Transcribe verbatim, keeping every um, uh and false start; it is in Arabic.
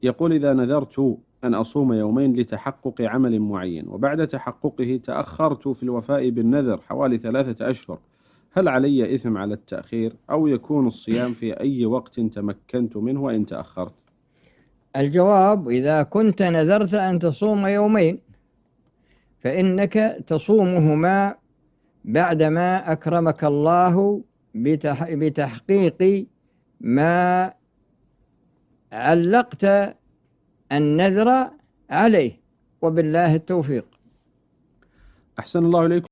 يقول: إذا نذرت أن أصوم يومين لتحقق عمل معين، وبعد تحققه تأخرت في الوفاء بالنذر حوالي ثلاثة أشهر، هل علي إثم على التأخير، أو يكون الصيام في أي وقت تمكنت منه وإن تأخرت؟ الجواب: إذا كنت نذرت أن تصوم يومين فإنك تصومهما بعدما أكرمك الله بتحقيق ما علقت النذر عليه، وبالله التوفيق. أحسن الله إليكم.